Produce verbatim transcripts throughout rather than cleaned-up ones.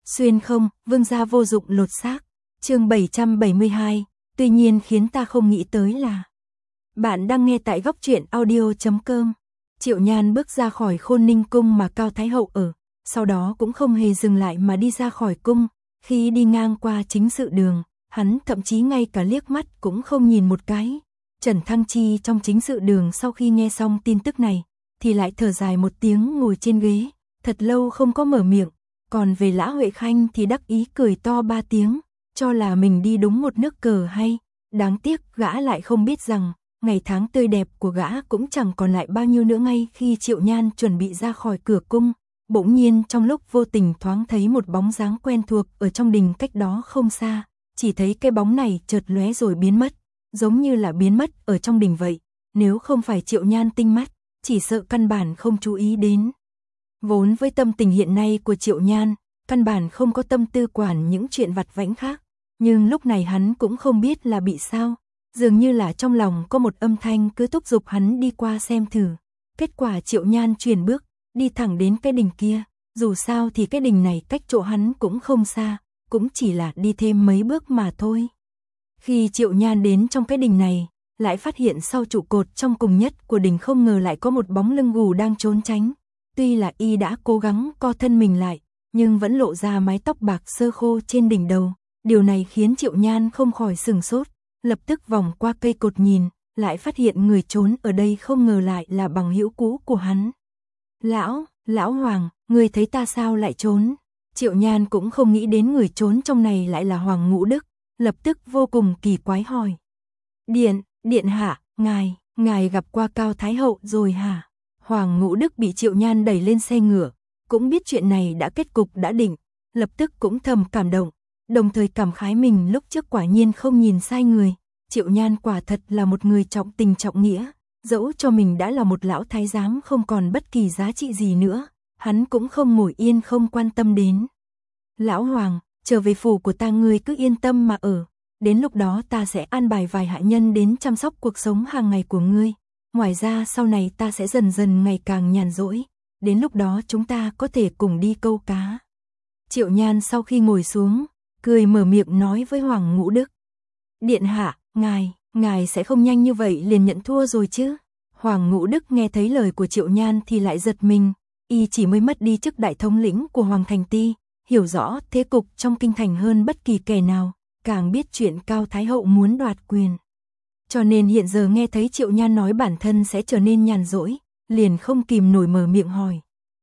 Xuyên không, vương gia vô dụng lột xác. Chương bảy trăm bảy mươi hai, tuy nhiên khiến ta không nghĩ tới là. Bạn đang nghe tại góc truyện audio chấm com. Triệu Nhan bước ra khỏi Khôn Ninh cung mà Cao Thái hậu ở, sau đó cũng không hề dừng lại mà đi ra khỏi cung. Khi đi ngang qua chính sự đường, hắn thậm chí ngay cả liếc mắt cũng không nhìn một cái. Trần Thăng Chi trong chính sự đường sau khi nghe xong tin tức này, thì lại thở dài một tiếng ngồi trên ghế, thật lâu không có mở miệng. Còn về Lã Huệ Khanh thì đắc ý cười to ba tiếng, cho là mình đi đúng một nước cờ hay. Đáng tiếc gã lại không biết rằng, ngày tháng tươi đẹp của gã cũng chẳng còn lại bao nhiêu nữa. Ngay khi Triệu Nhan chuẩn bị ra khỏi cửa cung, bỗng nhiên trong lúc vô tình thoáng thấy một bóng dáng quen thuộc ở trong đình cách đó không xa. Chỉ thấy cái bóng này chợt lóe rồi biến mất, giống như là biến mất ở trong đình vậy. Nếu không phải Triệu Nhan tinh mắt, chỉ sợ căn bản không chú ý đến. Vốn với tâm tình hiện nay của Triệu Nhan, căn bản không có tâm tư quản những chuyện vặt vãnh khác. Nhưng lúc này hắn cũng không biết là bị sao. Dường như là trong lòng có một âm thanh cứ thúc giục hắn đi qua xem thử. Kết quả Triệu Nhan chuyển bước, đi thẳng đến cái đình kia. Dù sao thì cái đình này cách chỗ hắn cũng không xa, cũng chỉ là đi thêm mấy bước mà thôi. Khi Triệu Nhan đến trong cái đình này, lại phát hiện sau trụ cột trong cùng nhất của đình không ngờ lại có một bóng lưng gù đang trốn tránh. Tuy là y đã cố gắng co thân mình lại, nhưng vẫn lộ ra mái tóc bạc sơ khô trên đỉnh đầu. Điều này khiến Triệu Nhan không khỏi sừng sốt, lập tức vòng qua cây cột nhìn, lại phát hiện người trốn ở đây không ngờ lại là bằng hữu cũ của hắn. Lão, Lão Hoàng, người thấy ta sao lại trốn? Triệu Nhan cũng không nghĩ đến người trốn trong này lại là Hoàng Ngũ Đức, lập tức vô cùng kỳ quái hỏi. Điện, điện hạ, ngài, ngài gặp qua Cao Thái hậu rồi hả? Hoàng Ngũ Đức bị Triệu Nhan đẩy lên xe ngựa, cũng biết chuyện này đã kết cục đã định, lập tức cũng thầm cảm động, đồng thời cảm khái mình lúc trước quả nhiên không nhìn sai người. Triệu Nhan quả thật là một người trọng tình trọng nghĩa, dẫu cho mình đã là một lão thái giám không còn bất kỳ giá trị gì nữa, hắn cũng không ngồi yên không quan tâm đến. Lão Hoàng, trở về phủ của ta ngươi cứ yên tâm mà ở, đến lúc đó ta sẽ an bài vài hạ nhân đến chăm sóc cuộc sống hàng ngày của ngươi. Ngoài ra sau này ta sẽ dần dần ngày càng nhàn rỗi, đến lúc đó chúng ta có thể cùng đi câu cá. Triệu Nhan sau khi ngồi xuống, cười mở miệng nói với Hoàng Ngũ Đức. Điện hạ, ngài, ngài sẽ không nhanh như vậy liền nhận thua rồi chứ? Hoàng Ngũ Đức nghe thấy lời của Triệu Nhan thì lại giật mình, y chỉ mới mất đi chức đại thống lĩnh của Hoàng Thành Ti, hiểu rõ thế cục trong kinh thành hơn bất kỳ kẻ nào, càng biết chuyện Cao Thái hậu muốn đoạt quyền. Cho nên hiện giờ nghe thấy Triệu Nhan nói bản thân sẽ trở nên nhàn rỗi, liền không kìm nổi mở miệng hỏi.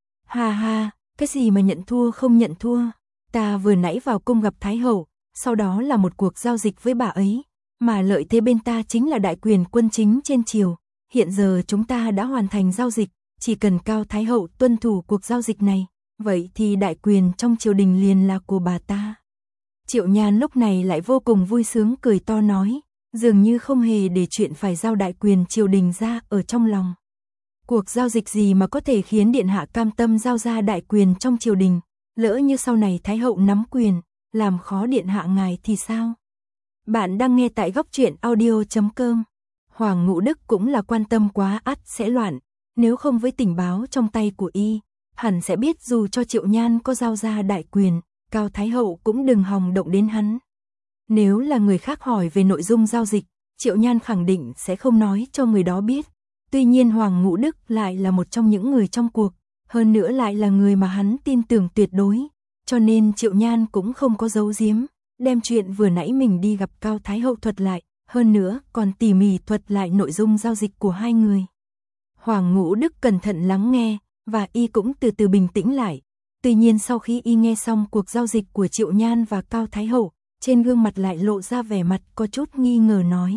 Ha ha, cái gì mà nhận thua không nhận thua? Ta vừa nãy vào cung gặp Thái hậu, sau đó là một cuộc giao dịch với bà ấy, mà lợi thế bên ta chính là đại quyền quân chính trên triều. Hiện giờ chúng ta đã hoàn thành giao dịch, chỉ cần Cao Thái hậu tuân thủ cuộc giao dịch này, vậy thì đại quyền trong triều đình liền là của bà ta. Triệu Nhan lúc này lại vô cùng vui sướng cười to nói, dường như không hề để chuyện phải giao đại quyền triều đình ra ở trong lòng. Cuộc giao dịch gì mà có thể khiến điện hạ cam tâm giao ra đại quyền trong triều đình, lỡ như sau này Thái hậu nắm quyền, làm khó điện hạ ngài thì sao? Bạn đang nghe tại góc truyện audio chấm com. Hoàng Ngũ Đức cũng là quan tâm quá ắt sẽ loạn, nếu không với tình báo trong tay của y, hẳn sẽ biết dù cho Triệu Nhan có giao ra đại quyền, Cao Thái hậu cũng đừng hòng động đến hắn. Nếu là người khác hỏi về nội dung giao dịch, Triệu Nhan khẳng định sẽ không nói cho người đó biết. Tuy nhiên Hoàng Ngũ Đức lại là một trong những người trong cuộc, hơn nữa lại là người mà hắn tin tưởng tuyệt đối, cho nên Triệu Nhan cũng không có giấu giếm, đem chuyện vừa nãy mình đi gặp Cao Thái hậu thuật lại, hơn nữa còn tỉ mỉ thuật lại nội dung giao dịch của hai người. Hoàng Ngũ Đức cẩn thận lắng nghe, và y cũng từ từ bình tĩnh lại. Tuy nhiên sau khi y nghe xong cuộc giao dịch của Triệu Nhan và Cao Thái hậu, trên gương mặt lại lộ ra vẻ mặt có chút nghi ngờ nói.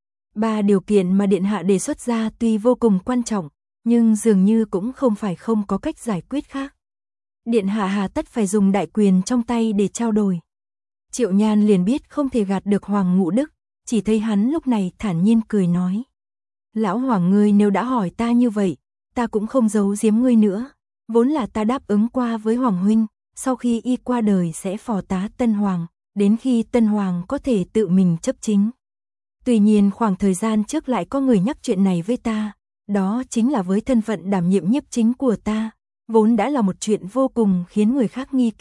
Ba điều kiện mà điện hạ đề xuất ra tuy vô cùng quan trọng, nhưng dường như cũng không phải không có cách giải quyết khác. Điện hạ hà tất phải dùng đại quyền trong tay để trao đổi. Triệu Nhan liền biết không thể gạt được Hoàng Ngũ Đức, chỉ thấy hắn lúc này thản nhiên cười nói. Lão Hoàng ngươi nếu đã hỏi ta như vậy, ta cũng không giấu giếm ngươi nữa. Vốn là ta đáp ứng qua với Hoàng huynh, sau khi y qua đời sẽ phò tá Tân Hoàng, đến khi Tân Hoàng có thể tự mình chấp chính. Tuy nhiên khoảng thời gian trước lại có người nhắc chuyện này với ta, đó chính là với thân phận đảm nhiệm nhiếp chính của ta, vốn đã là một chuyện vô cùng khiến người khác nghi kỵ.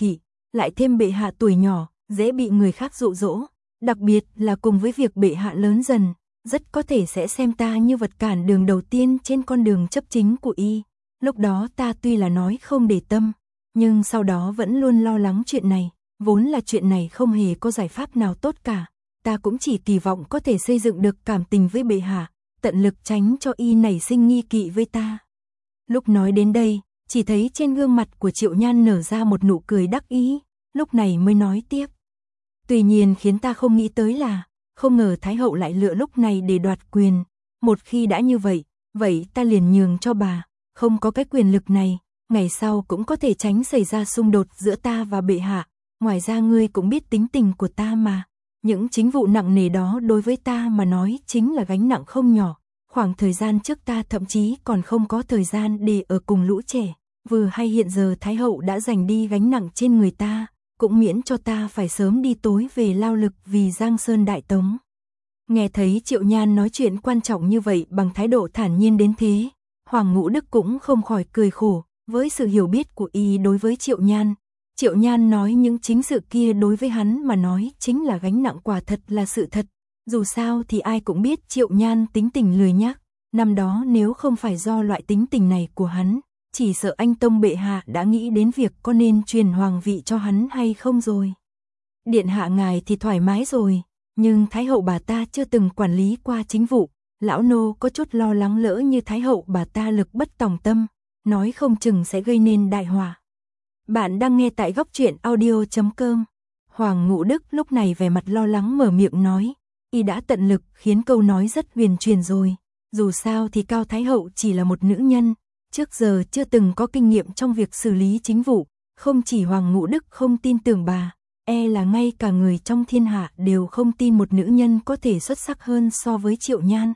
lại thêm bệ hạ tuổi nhỏ, dễ bị người khác dụ dỗ, đặc biệt là cùng với việc bệ hạ lớn dần, rất có thể sẽ xem ta như vật cản đường đầu tiên trên con đường chấp chính của y. Lúc đó ta tuy là nói không để tâm, nhưng sau đó vẫn luôn lo lắng chuyện này, vốn là chuyện này không hề có giải pháp nào tốt cả, ta cũng chỉ kỳ vọng có thể xây dựng được cảm tình với bệ hạ, tận lực tránh cho y nảy sinh nghi kỵ với ta. Lúc nói đến đây, chỉ thấy trên gương mặt của Triệu Nhan nở ra một nụ cười đắc ý, lúc này mới nói tiếp. Tuy nhiên khiến ta không nghĩ tới là, không ngờ Thái hậu lại lựa lúc này để đoạt quyền, một khi đã như vậy, vậy ta liền nhường cho bà, không có cái quyền lực này, ngày sau cũng có thể tránh xảy ra xung đột giữa ta và bệ hạ, ngoài ra ngươi cũng biết tính tình của ta mà, những chính vụ nặng nề đó đối với ta mà nói chính là gánh nặng không nhỏ, khoảng thời gian trước ta thậm chí còn không có thời gian để ở cùng lũ trẻ, vừa hay hiện giờ Thái hậu đã giành đi gánh nặng trên người ta, cũng miễn cho ta phải sớm đi tối về lao lực vì Giang Sơn Đại Tống. Nghe thấy Triệu Nhan nói chuyện quan trọng như vậy bằng thái độ thản nhiên đến thế, Hoàng Ngũ Đức cũng không khỏi cười khổ, với sự hiểu biết của y đối với Triệu Nhan. Triệu Nhan nói những chính sự kia đối với hắn mà nói chính là gánh nặng, quả thật là sự thật. Dù sao thì ai cũng biết Triệu Nhan tính tình lười nhác, năm đó nếu không phải do loại tính tình này của hắn, chỉ sợ anh tông bệ hạ đã nghĩ đến việc có nên truyền hoàng vị cho hắn hay không rồi. Điện hạ ngài thì thoải mái rồi, nhưng Thái hậu bà ta chưa từng quản lý qua chính vụ, lão nô có chút lo lắng lỡ như Thái hậu bà ta lực bất tòng tâm, nói không chừng sẽ gây nên đại họa. Bạn đang nghe tại góc truyện audio chấm com. Hoàng Ngũ Đức lúc này vẻ mặt lo lắng mở miệng nói, y đã tận lực khiến câu nói rất huyền truyền rồi, dù sao thì Cao Thái hậu chỉ là một nữ nhân, trước giờ chưa từng có kinh nghiệm trong việc xử lý chính vụ, không chỉ Hoàng Ngũ Đức không tin tưởng bà, e là ngay cả người trong thiên hạ đều không tin một nữ nhân có thể xuất sắc hơn so với Triệu Nhan.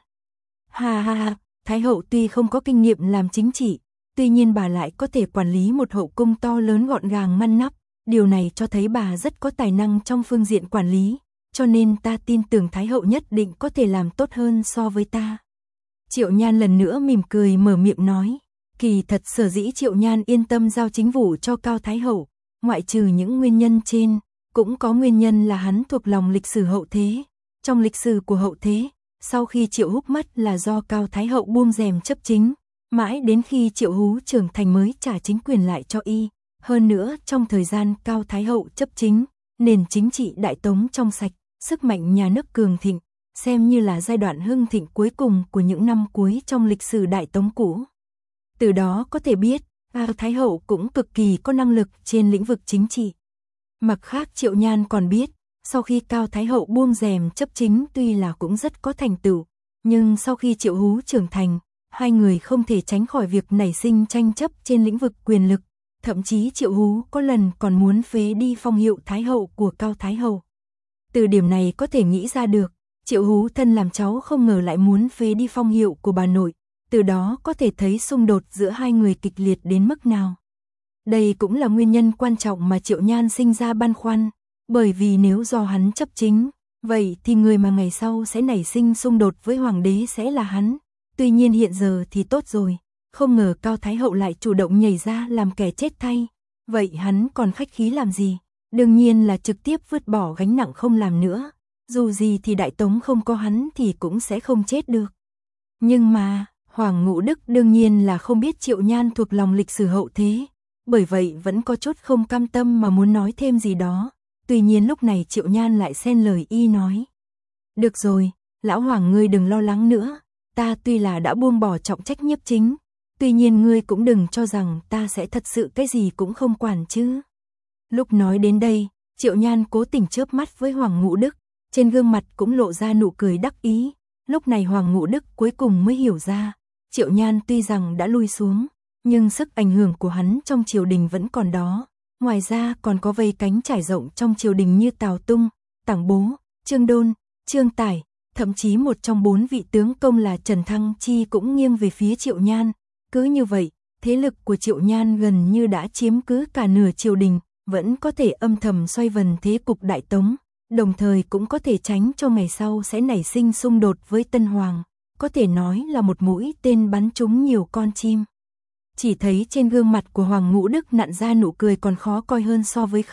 Ha ha ha, Thái hậu tuy không có kinh nghiệm làm chính trị, tuy nhiên bà lại có thể quản lý một hậu cung to lớn gọn gàng ngăn nắp, điều này cho thấy bà rất có tài năng trong phương diện quản lý, cho nên ta tin tưởng Thái hậu nhất định có thể làm tốt hơn so với ta. Triệu Nhan lần nữa mỉm cười mở miệng nói, kỳ thật sở dĩ Triệu Nhan yên tâm giao chính vụ cho Cao Thái hậu, ngoại trừ những nguyên nhân trên, cũng có nguyên nhân là hắn thuộc lòng lịch sử hậu thế. Trong lịch sử của hậu thế, sau khi Triệu Húc mất là do Cao Thái hậu buông rèm chấp chính, mãi đến khi Triệu Hú trưởng thành mới trả chính quyền lại cho y. Hơn nữa trong thời gian Cao Thái hậu chấp chính, nền chính trị Đại Tống trong sạch, sức mạnh nhà nước cường thịnh, xem như là giai đoạn hưng thịnh cuối cùng của những năm cuối trong lịch sử Đại Tống cũ. Từ đó có thể biết, Cao Thái hậu cũng cực kỳ có năng lực trên lĩnh vực chính trị. Mặt khác Triệu Nhan còn biết, sau khi Cao Thái hậu buông rèm chấp chính tuy là cũng rất có thành tựu, nhưng sau khi Triệu Hú trưởng thành, hai người không thể tránh khỏi việc nảy sinh tranh chấp trên lĩnh vực quyền lực, thậm chí Triệu Hú có lần còn muốn phế đi phong hiệu Thái hậu của Cao Thái hậu. Từ điểm này có thể nghĩ ra được, Triệu Hú thân làm cháu không ngờ lại muốn phế đi phong hiệu của bà nội, từ đó có thể thấy xung đột giữa hai người kịch liệt đến mức nào. Đây cũng là nguyên nhân quan trọng mà Triệu Nhan sinh ra băn khoăn, bởi vì nếu do hắn chấp chính, vậy thì người mà ngày sau sẽ nảy sinh xung đột với hoàng đế sẽ là hắn. Tuy nhiên hiện giờ thì tốt rồi, không ngờ Cao Thái hậu lại chủ động nhảy ra làm kẻ chết thay, vậy hắn còn khách khí làm gì? Đương nhiên là trực tiếp vứt bỏ gánh nặng không làm nữa, dù gì thì Đại Tống không có hắn thì cũng sẽ không chết được. Nhưng mà, Hoàng Ngũ Đức đương nhiên là không biết Triệu Nhan thuộc lòng lịch sử hậu thế, bởi vậy vẫn có chút không cam tâm mà muốn nói thêm gì đó. Tuy nhiên lúc này Triệu Nhan lại xen lời y nói, được rồi, lão Hoàng ngươi đừng lo lắng nữa, ta tuy là đã buông bỏ trọng trách nhiếp chính, tuy nhiên ngươi cũng đừng cho rằng ta sẽ thật sự cái gì cũng không quản chứ. Lúc nói đến đây, Triệu Nhan cố tình chớp mắt với Hoàng Ngũ Đức, trên gương mặt cũng lộ ra nụ cười đắc ý. Lúc này Hoàng Ngũ Đức cuối cùng mới hiểu ra, Triệu Nhan tuy rằng đã lui xuống, nhưng sức ảnh hưởng của hắn trong triều đình vẫn còn đó. Ngoài ra còn có vây cánh trải rộng trong triều đình như Tào Tung, Tảng Bố, Trương Đôn, Trương Tải, thậm chí một trong bốn vị tướng công là Trần Thăng Chi cũng nghiêng về phía Triệu Nhan. Cứ như vậy, thế lực của Triệu Nhan gần như đã chiếm cứ cả nửa triều đình, vẫn có thể âm thầm xoay vần thế cục Đại Tống, đồng thời cũng có thể tránh cho ngày sau sẽ nảy sinh xung đột với Tân Hoàng, có thể nói là một mũi tên bắn trúng nhiều con chim. Chỉ thấy trên gương mặt của Hoàng Ngũ Đức nặn ra nụ cười còn khó coi hơn so với khóc,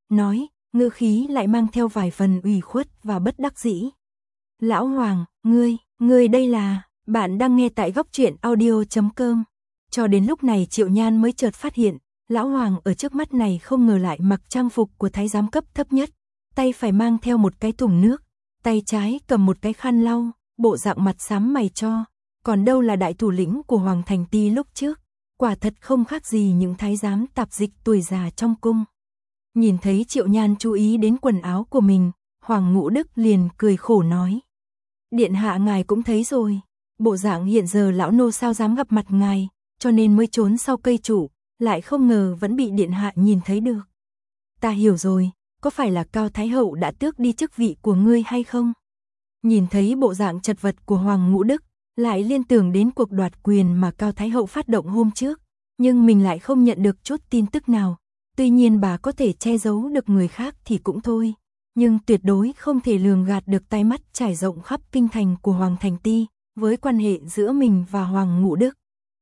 nói, ngữ khí lại mang theo vài phần ủy khuất và bất đắc dĩ. Lão Hoàng, ngươi, ngươi đây là, bạn đang nghe tại góc truyện audio chấm com. Cho đến lúc này Triệu Nhan mới chợt phát hiện, Lão Hoàng ở trước mắt này không ngờ lại mặc trang phục của thái giám cấp thấp nhất, tay phải mang theo một cái thùng nước, tay trái cầm một cái khăn lau, bộ dạng mặt xám mày cho, còn đâu là đại thủ lĩnh của Hoàng Thành Ti lúc trước, quả thật không khác gì những thái giám tạp dịch tuổi già trong cung. Nhìn thấy Triệu Nhan chú ý đến quần áo của mình, Hoàng Ngũ Đức liền cười khổ nói. Điện hạ ngài cũng thấy rồi, bộ dạng hiện giờ lão nô sao dám gặp mặt ngài, cho nên mới trốn sau cây trụ, lại không ngờ vẫn bị điện hạ nhìn thấy được. Ta hiểu rồi, có phải là Cao Thái Hậu đã tước đi chức vị của ngươi hay không? Nhìn thấy bộ dạng chật vật của Hoàng Ngũ Đức, lại liên tưởng đến cuộc đoạt quyền mà Cao Thái Hậu phát động hôm trước, nhưng mình lại không nhận được chút tin tức nào. Tuy nhiên bà có thể che giấu được người khác thì cũng thôi, nhưng tuyệt đối không thể lường gạt được tai mắt trải rộng khắp kinh thành của Hoàng Thành Ti, với quan hệ giữa mình và Hoàng Ngũ Đức.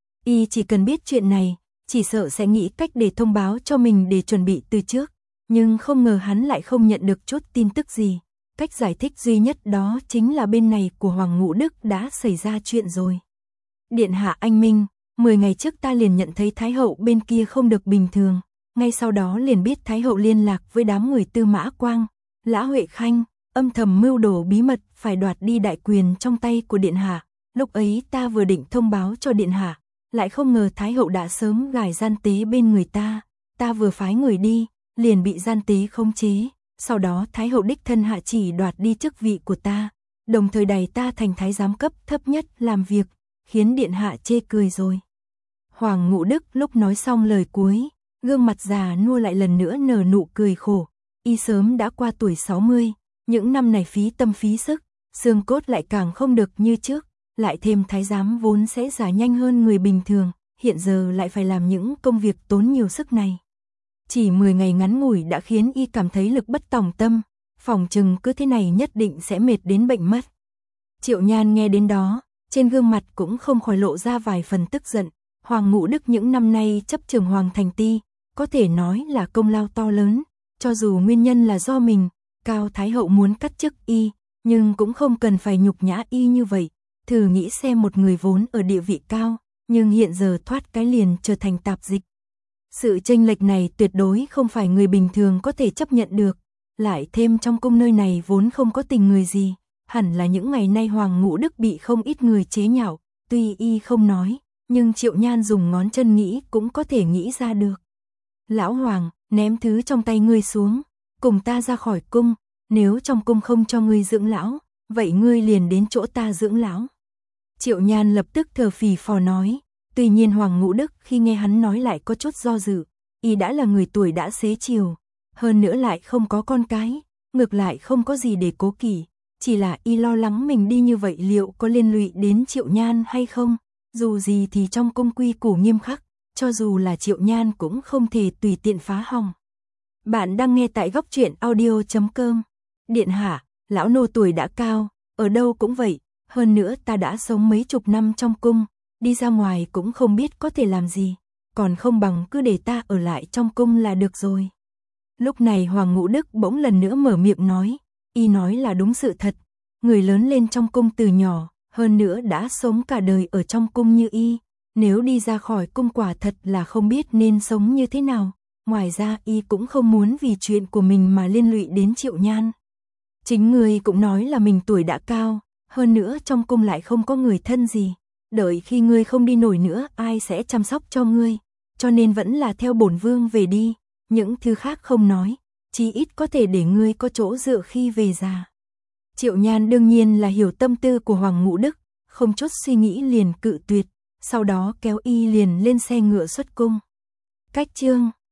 Y chỉ cần biết chuyện này, chỉ sợ sẽ nghĩ cách để thông báo cho mình để chuẩn bị từ trước, nhưng không ngờ hắn lại không nhận được chút tin tức gì. Cách giải thích duy nhất đó chính là bên này của Hoàng Ngũ Đức đã xảy ra chuyện rồi. Điện hạ anh minh, mười ngày trước ta liền nhận thấy Thái Hậu bên kia không được bình thường, ngay sau đó liền biết Thái Hậu liên lạc với đám người Tư Mã Quang, Lã Huệ Khanh, âm thầm mưu đồ bí mật phải đoạt đi đại quyền trong tay của điện hạ. Lúc ấy ta vừa định thông báo cho điện hạ, lại không ngờ Thái Hậu đã sớm gài gian tế bên người ta, ta vừa phái người đi, liền bị gian tế khống chế, sau đó Thái Hậu đích thân hạ chỉ đoạt đi chức vị của ta, đồng thời đày ta thành thái giám cấp thấp nhất làm việc, khiến điện hạ chê cười rồi. Hoàng Ngũ Đức lúc nói xong lời cuối, gương mặt già nua lại lần nữa nở nụ cười khổ, y sớm đã qua tuổi sáu mươi, những năm này phí tâm phí sức, xương cốt lại càng không được như trước, lại thêm thái giám vốn sẽ già nhanh hơn người bình thường, hiện giờ lại phải làm những công việc tốn nhiều sức này. Chỉ mười ngày ngắn ngủi đã khiến y cảm thấy lực bất tòng tâm, phòng chừng cứ thế này nhất định sẽ mệt đến bệnh mất. Triệu Nhan nghe đến đó, trên gương mặt cũng không khỏi lộ ra vài phần tức giận. Hoàng Ngũ Đức những năm nay chấp trường Hoàng Thành Ti, có thể nói là công lao to lớn, cho dù nguyên nhân là do mình, Cao Thái Hậu muốn cắt chức y, nhưng cũng không cần phải nhục nhã y như vậy. Thử nghĩ xem một người vốn ở địa vị cao, nhưng hiện giờ thoát cái liền trở thành tạp dịch. Sự chênh lệch này tuyệt đối không phải người bình thường có thể chấp nhận được, lại thêm trong cung nơi này vốn không có tình người gì, hẳn là những ngày nay Hoàng Ngũ Đức bị không ít người chế nhạo, tuy y không nói, nhưng Triệu Nhan dùng ngón chân nghĩ cũng có thể nghĩ ra được. Lão Hoàng, ném thứ trong tay ngươi xuống, cùng ta ra khỏi cung, nếu trong cung không cho ngươi dưỡng lão, vậy ngươi liền đến chỗ ta dưỡng lão. Triệu Nhan lập tức thở phì phò nói, tuy nhiên Hoàng Ngũ Đức khi nghe hắn nói lại có chút do dự, y đã là người tuổi đã xế chiều, hơn nữa lại không có con cái, ngược lại không có gì để cố kỵ, chỉ là y lo lắng mình đi như vậy liệu có liên lụy đến Triệu Nhan hay không, dù gì thì trong cung quy củ nghiêm khắc, cho dù là Triệu Nhan cũng không thể tùy tiện phá hỏng. Bạn đang nghe tại góc truyện audio chấm com. Điện hạ, lão nô tuổi đã cao, ở đâu cũng vậy, hơn nữa ta đã sống mấy chục năm trong cung, đi ra ngoài cũng không biết có thể làm gì, còn không bằng cứ để ta ở lại trong cung là được rồi. Lúc này Hoàng Ngũ Đức bỗng lần nữa mở miệng nói, y nói là đúng sự thật, người lớn lên trong cung từ nhỏ, hơn nữa đã sống cả đời ở trong cung như y, nếu đi ra khỏi cung quả thật là không biết nên sống như thế nào, ngoài ra y cũng không muốn vì chuyện của mình mà liên lụy đến Triệu Nhan. Chính người cũng nói là mình tuổi đã cao, hơn nữa trong cung lại không có người thân gì, đợi khi ngươi không đi nổi nữa ai sẽ chăm sóc cho ngươi, cho nên vẫn là theo bổn vương về đi, những thứ khác không nói, chí ít có thể để ngươi có chỗ dựa khi về già. Triệu Nhan đương nhiên là hiểu tâm tư của Hoàng Ngũ Đức, không chút suy nghĩ liền cự tuyệt, sau đó kéo y liền lên xe ngựa xuất cung. Cách chương